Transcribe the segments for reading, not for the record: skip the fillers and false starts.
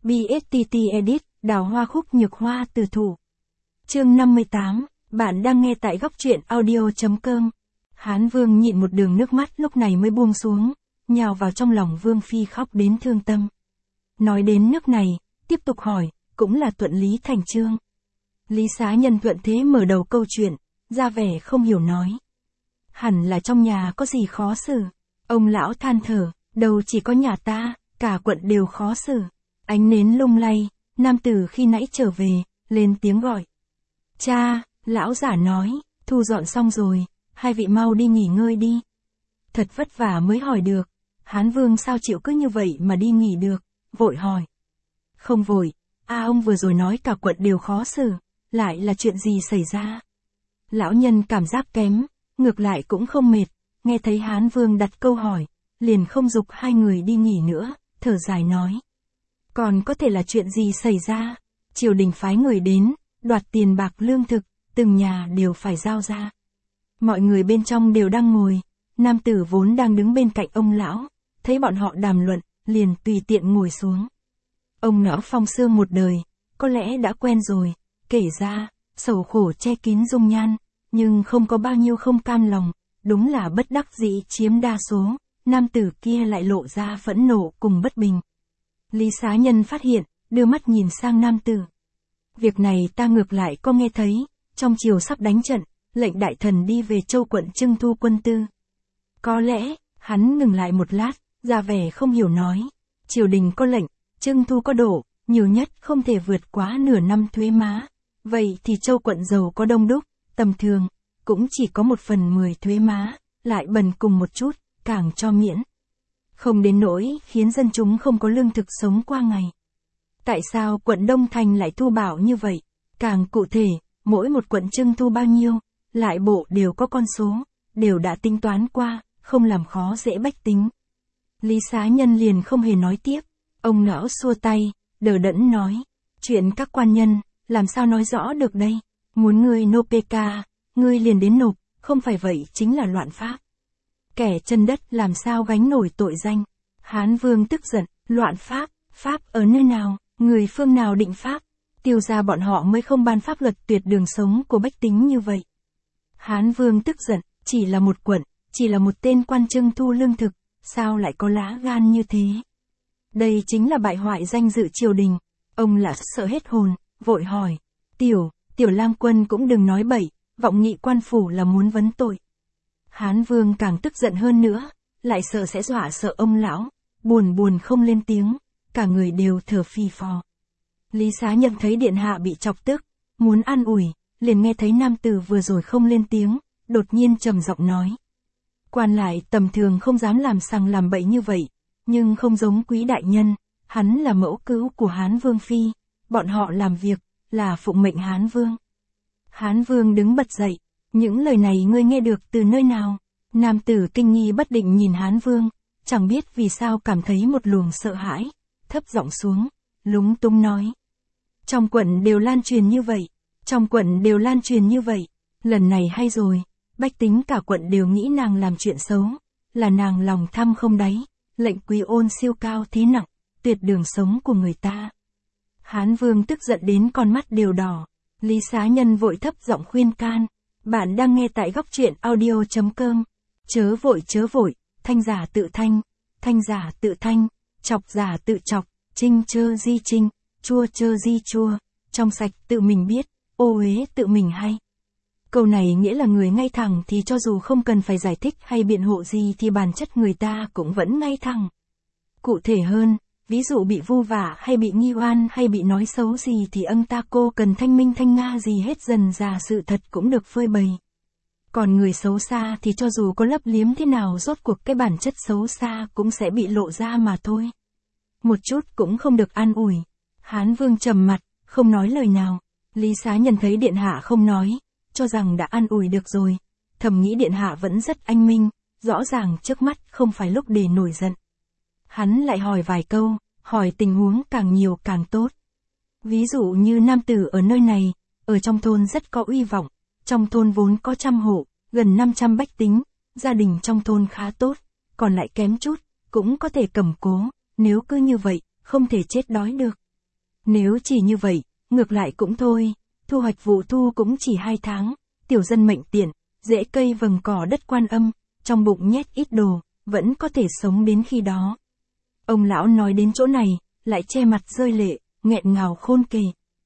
BSTT Edit, đào hoa khúc nhược hoa từ thủ. Chương 58, bạn đang nghe tại góc truyện audio.com. Hán Vương nhịn một đường nước mắt lúc này mới buông xuống, nhào vào trong lòng Vương Phi khóc đến thương tâm. Nói đến nước này, tiếp tục hỏi, cũng là thuận lý thành chương. Lý Xá Nhân thuận thế mở đầu câu chuyện, ra vẻ không hiểu nói. Hẳn là trong nhà có gì khó xử. Ông lão than thở, đâu chỉ có nhà ta, cả quận đều khó xử. Ánh nến lung lay, nam tử khi nãy trở về, lên tiếng gọi. Cha, lão giả nói, thu dọn xong rồi, hai vị mau đi nghỉ ngơi đi. Thật vất vả mới hỏi được, Hán Vương sao chịu cứ như vậy mà đi nghỉ được, vội hỏi. Không vội, ông vừa rồi nói cả quận đều khó xử, lại là chuyện gì xảy ra? Lão nhân cảm giác kém, ngược lại cũng không mệt, nghe thấy Hán Vương đặt câu hỏi, liền không giục hai người đi nghỉ nữa, thở dài nói. Còn có thể là chuyện gì xảy ra? Triều đình phái người đến, đoạt tiền bạc lương thực, từng nhà đều phải giao ra. Mọi người bên trong đều đang ngồi, nam tử vốn đang đứng bên cạnh ông lão, thấy bọn họ đàm luận, liền tùy tiện ngồi xuống. Ông lão phong sương một đời, có lẽ đã quen rồi, kể ra, sầu khổ che kín dung nhan, nhưng không có bao nhiêu không cam lòng, đúng là bất đắc dĩ chiếm đa số, nam tử kia lại lộ ra phẫn nộ cùng bất bình. Lý Xá Nhân phát hiện, đưa mắt nhìn sang nam tử. Việc này ta ngược lại có nghe thấy, trong triều sắp đánh trận, lệnh đại thần đi về châu quận trưng thu quân tư. Có lẽ, hắn ngừng lại một lát, ra vẻ không hiểu nói. Triều đình có lệnh, trưng thu có độ, nhiều nhất không thể vượt quá nửa năm thuế má. Vậy thì châu quận giàu có đông đúc, tầm thường, cũng chỉ có 1/10 thuế má, lại bần cùng một chút, càng cho miễn. Không đến nỗi khiến dân chúng không có lương thực sống qua ngày. Tại sao quận Đông Thành lại thu bảo như vậy? Càng cụ thể, mỗi một quận trưng thu bao nhiêu, lại bộ đều có con số, đều đã tính toán qua, không làm khó dễ bách tính. Lý Xá Nhân liền không hề nói tiếp, ông lão xua tay, đờ đẫn nói, chuyện các quan nhân, làm sao nói rõ được đây, muốn ngươi nộp PK, ngươi liền đến nộp, không phải vậy chính là loạn pháp. Kẻ chân đất làm sao gánh nổi tội danh. Hán Vương tức giận, loạn pháp, pháp ở nơi nào, người phương nào định pháp, tiêu ra bọn họ mới không ban pháp luật tuyệt đường sống của bách tính như vậy. Hán Vương tức giận, chỉ là một quận, chỉ là một tên quan trưng thu lương thực, sao lại có lá gan như thế? Đây chính là bại hoại danh dự triều đình. Ông là sợ hết hồn, vội hỏi, tiểu lang quân cũng đừng nói bậy, vọng nghị quan phủ là muốn vấn tội. Hán Vương càng tức giận hơn nữa, lại sợ sẽ dọa sợ ông lão, buồn không lên tiếng, cả người đều thở phì phò. Lý Xá Nhân thấy điện hạ bị chọc tức, muốn an ủi, liền nghe thấy nam tử vừa rồi không lên tiếng, đột nhiên trầm giọng nói. Quan lại tầm thường không dám làm sằng làm bậy như vậy, nhưng không giống quý đại nhân, hắn là mẫu cứu của Hán Vương Phi, bọn họ làm việc, là phụng mệnh Hán Vương. Hán Vương đứng bật dậy, những lời này ngươi nghe được từ nơi nào? Nam tử kinh nghi bất định nhìn Hán Vương, chẳng biết vì sao cảm thấy một luồng sợ hãi, thấp giọng xuống, lúng túng nói. Trong quận đều lan truyền như vậy, trong quận đều lan truyền như vậy, lần này hay rồi, bách tính cả quận đều nghĩ nàng làm chuyện xấu, là nàng lòng tham không đáy, lệnh quý ôn siêu cao thế nặng, tuyệt đường sống của người ta. Hán Vương tức giận đến con mắt đều đỏ, Lý Xá Nhân vội thấp giọng khuyên can. Bạn đang nghe tại góc truyện audio.com. Chớ vội, thanh giả tự thanh, chọc giả tự chọc, trinh chơ di trinh, chua chơ di chua, trong sạch tự mình biết, ô uế tự mình hay. Câu này nghĩa là người ngay thẳng thì cho dù không cần phải giải thích hay biện hộ gì thì bản chất người ta cũng vẫn ngay thẳng. Cụ thể hơn, ví dụ bị vu vả hay bị nghi oan hay bị nói xấu gì thì ta cô cần thanh minh thanh nga gì hết, dần ra sự thật cũng được phơi bày. Còn người xấu xa thì cho dù có lấp liếm thế nào rốt cuộc cái bản chất xấu xa cũng sẽ bị lộ ra mà thôi. Một chút cũng không được an ủi. Hán Vương trầm mặt, không nói lời nào. Lý Xá Nhân thấy điện hạ không nói, cho rằng đã an ủi được rồi. Thầm nghĩ điện hạ vẫn rất anh minh, rõ ràng trước mắt không phải lúc để nổi giận. Hắn lại hỏi vài câu, hỏi tình huống càng nhiều càng tốt. Ví dụ như nam tử ở nơi này, ở trong thôn rất có uy vọng, trong thôn vốn có 100 hộ, gần 500 bách tính, gia đình trong thôn khá tốt, còn lại kém chút, cũng có thể cầm cố, nếu cứ như vậy, không thể chết đói được. Nếu chỉ như vậy, ngược lại cũng thôi, thu hoạch vụ thu cũng chỉ 2 tháng, tiểu dân mệnh tiện, rễ cây vầng cỏ đất Quan Âm, trong bụng nhét ít đồ, vẫn có thể sống đến khi đó. Ông lão nói đến chỗ này, lại che mặt rơi lệ, nghẹn ngào khôn kể.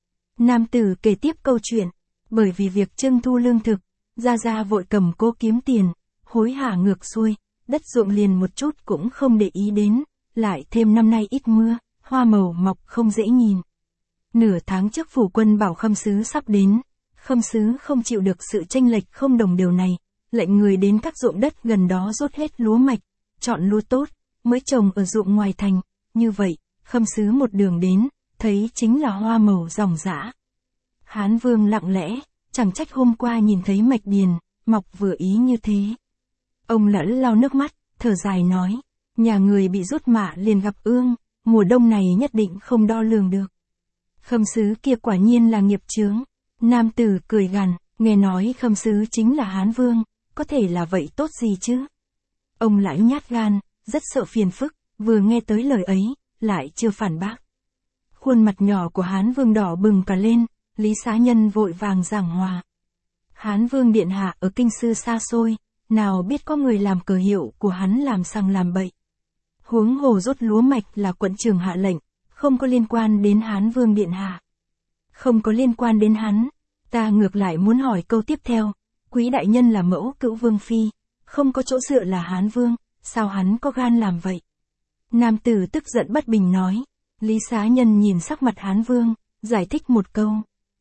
Nam tử kể tiếp câu chuyện, bởi vì việc trưng thu lương thực, Gia Gia vội cầm cố kiếm tiền, hối hả ngược xuôi, đất ruộng liền một chút cũng không để ý đến, lại thêm năm nay ít mưa, hoa màu mọc không dễ nhìn. Nửa tháng trước phủ quân bảo Khâm Sứ sắp đến, Khâm Sứ không chịu được sự chênh lệch không đồng đều này, lệnh người đến các ruộng đất gần đó rút hết lúa mạch, chọn lúa tốt, mới trồng ở ruộng ngoài thành, như vậy, Khâm Sứ một đường đến, thấy chính là hoa màu ròng rã. Hán Vương lặng lẽ, chẳng trách hôm qua nhìn thấy mạch điền, mọc vừa ý như thế. Ông lẫn lau nước mắt, thở dài nói, nhà người bị rút mạ liền gặp ương, mùa đông này nhất định không đo lường được. Khâm Sứ kia quả nhiên là nghiệp chướng. Nam tử cười gằn, nghe nói Khâm Sứ chính là Hán Vương, có thể là vậy tốt gì chứ? Ông lại nhát gan, rất sợ phiền phức, vừa nghe tới lời ấy, lại chưa phản bác. Khuôn mặt nhỏ của Hán Vương đỏ bừng cả lên, Lý Xá Nhân vội vàng giảng hòa. Hán Vương điện hạ ở kinh sư xa xôi, nào biết có người làm cờ hiệu của hắn làm sằng làm bậy. Huống hồ rút lúa mạch là quận trưởng hạ lệnh, không có liên quan đến Hán Vương điện hạ. Không có liên quan đến hắn, ta ngược lại muốn hỏi câu tiếp theo, quý đại nhân là mẫu cữu vương phi, không có chỗ dựa là Hán Vương, sao hắn có gan làm vậy? Nam tử tức giận bất bình nói, Lý Xá Nhân nhìn sắc mặt Hán Vương, giải thích một câu.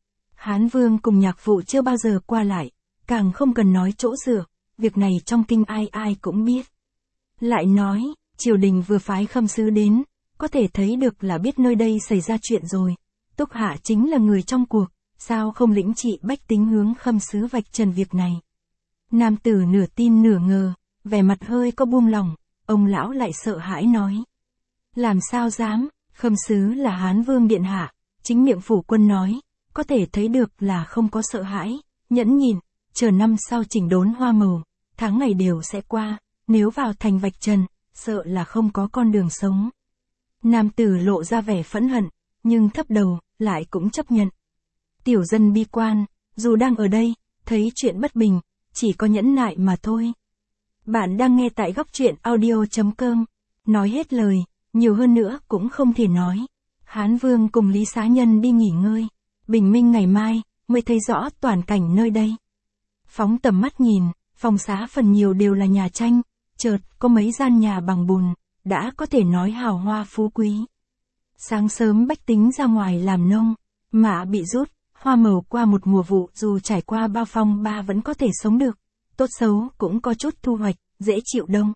Hán Vương cùng nhạc phụ chưa bao giờ qua lại, càng không cần nói chỗ dựa, việc này trong kinh ai ai cũng biết. Lại nói, triều đình vừa phái Khâm Sứ đến, có thể thấy được là biết nơi đây xảy ra chuyện rồi. Túc Hạ chính là người trong cuộc, sao không lĩnh trị bách tính hướng Khâm Sứ vạch trần việc này. Nam tử nửa tin nửa ngờ, vẻ mặt hơi có buông lỏng, ông lão lại sợ hãi nói. Làm sao dám, Khâm Sứ là Hán Vương điện hạ, chính miệng phủ quân nói, có thể thấy được là không có sợ hãi, nhẫn nhịn, chờ năm sau chỉnh đốn hoa màu, tháng ngày đều sẽ qua, nếu vào thành vạch trần, sợ là không có con đường sống. Nam tử lộ ra vẻ phẫn hận, nhưng thấp đầu, lại cũng chấp nhận. Tiểu dân bi quan, dù đang ở đây, thấy chuyện bất bình, chỉ có nhẫn nại mà thôi. Bạn đang nghe tại góc truyện audio.com, nói hết lời, nhiều hơn nữa cũng không thể nói. Hán Vương cùng Lý Xá Nhân đi nghỉ ngơi, bình minh ngày mai, mới thấy rõ toàn cảnh nơi đây. Phóng tầm mắt nhìn, phòng xá phần nhiều đều là nhà tranh, chợt có mấy gian nhà bằng bùn, đã có thể nói hào hoa phú quý. Sáng sớm bách tính ra ngoài làm nông, mạ bị rút, hoa màu qua một mùa vụ dù trải qua bao phong ba vẫn có thể sống được, tốt xấu cũng có chút thu hoạch, dễ chịu đông.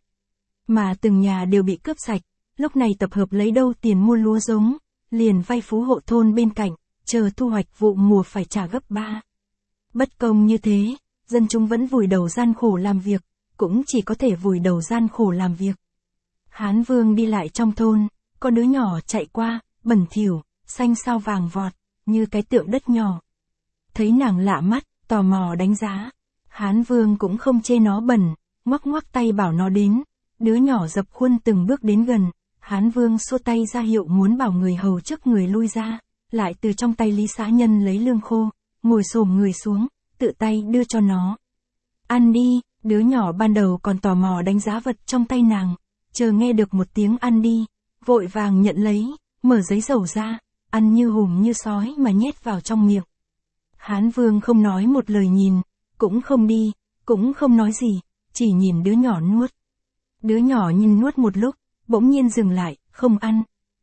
Mà từng nhà đều bị cướp sạch, lúc này tập hợp lấy đâu tiền mua lúa giống, liền vay phú hộ thôn bên cạnh, chờ thu hoạch vụ mùa phải trả gấp 3. Bất công như thế, dân chúng vẫn vùi đầu gian khổ làm việc, cũng chỉ có thể vùi đầu gian khổ làm việc. Hán Vương đi lại trong thôn, có đứa nhỏ chạy qua, bẩn thỉu, xanh sao vàng vọt, như cái tượng đất nhỏ. Thấy nàng lạ mắt, tò mò đánh giá. Hán Vương cũng không chê nó bẩn, ngoắc ngoắc tay bảo nó đến. Đứa nhỏ dập khuôn từng bước đến gần, Hán Vương xua tay ra hiệu muốn bảo người hầu trước người lui ra, lại từ trong tay Lý Xá Nhân lấy lương khô, ngồi xổm người xuống, tự tay đưa cho nó. Ăn đi, đứa nhỏ ban đầu còn tò mò đánh giá vật trong tay nàng, chờ nghe được một tiếng ăn đi, vội vàng nhận lấy, mở giấy dầu ra, ăn như hùm như sói mà nhét vào trong miệng. Hán Vương không nói một lời nhìn, cũng không đi, cũng không nói gì, chỉ nhìn đứa nhỏ nuốt. Đứa nhỏ nhìn nuốt một lúc, bỗng nhiên dừng lại, không ăn.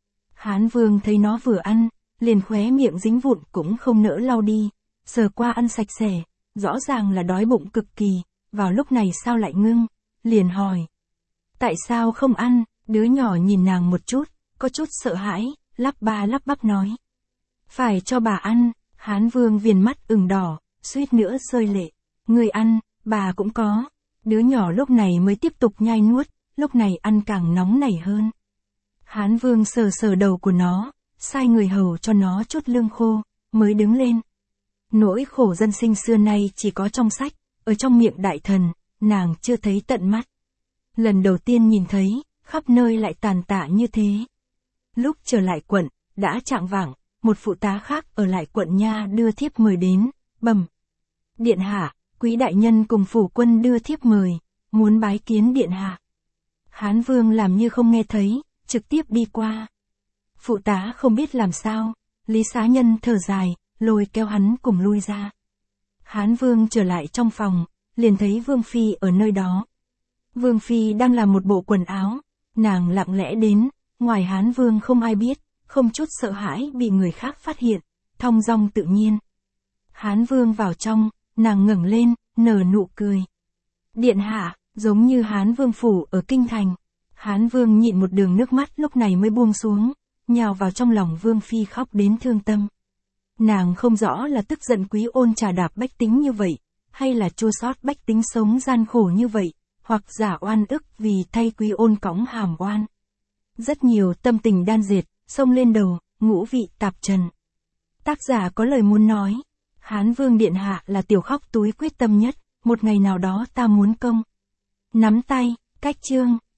Hán Vương thấy nó vừa ăn, liền khóe miệng dính vụn cũng không nỡ lau đi, sờ qua ăn sạch sẽ, rõ ràng là đói bụng cực kỳ, vào lúc này sao lại ngưng, liền hỏi. Tại sao không ăn? Đứa nhỏ nhìn nàng một chút, có chút sợ hãi, lắp ba lắp bắp nói. Phải cho bà ăn. Hán Vương viền mắt ửng đỏ, suýt nữa rơi lệ. Người ăn, bà cũng có. Đứa nhỏ lúc này mới tiếp tục nhai nuốt, lúc này ăn càng nóng nảy hơn. Hán Vương sờ sờ đầu của nó, sai người hầu cho nó chút lương khô, mới đứng lên. Nỗi khổ dân sinh xưa nay chỉ có trong sách, ở trong miệng đại thần, nàng chưa thấy tận mắt. Lần đầu tiên nhìn thấy, khắp nơi lại tàn tạ như thế. Lúc trở lại quận, đã chạng vạng, một phụ tá khác ở lại quận nha đưa thiếp mời đến, bẩm. Điện hạ, quý đại nhân cùng phủ quân đưa thiếp mời, muốn bái kiến điện hạ. Hán Vương làm như không nghe thấy, trực tiếp đi qua. Phụ tá không biết làm sao, Lý Xá Nhân thở dài, lôi kéo hắn cùng lui ra. Hán Vương trở lại trong phòng, liền thấy Vương Phi ở nơi đó. Vương Phi đang làm một bộ quần áo, nàng lặng lẽ đến, ngoài Hán Vương không ai biết, không chút sợ hãi bị người khác phát hiện, thong dong tự nhiên. Hán Vương vào trong, nàng ngẩng lên, nở nụ cười. Điện hạ, giống như Hán Vương phủ ở kinh thành. Hán Vương nhịn một đường nước mắt lúc này mới buông xuống, nhào vào trong lòng Vương Phi khóc đến thương tâm. Nàng không rõ là tức giận Quý Ôn trà đạp bách tính như vậy, hay là chua xót bách tính sống gian khổ như vậy, hoặc giả oan ức vì thay Quý Ôn cõng hàm oan. Rất nhiều tâm tình đan dệt, xông lên đầu, ngũ vị tạp trần. Tác giả có lời muốn nói, Hán Vương điện hạ là tiểu khóc túi quyết tâm nhất, một ngày nào đó ta muốn công. Nắm tay, cách chương.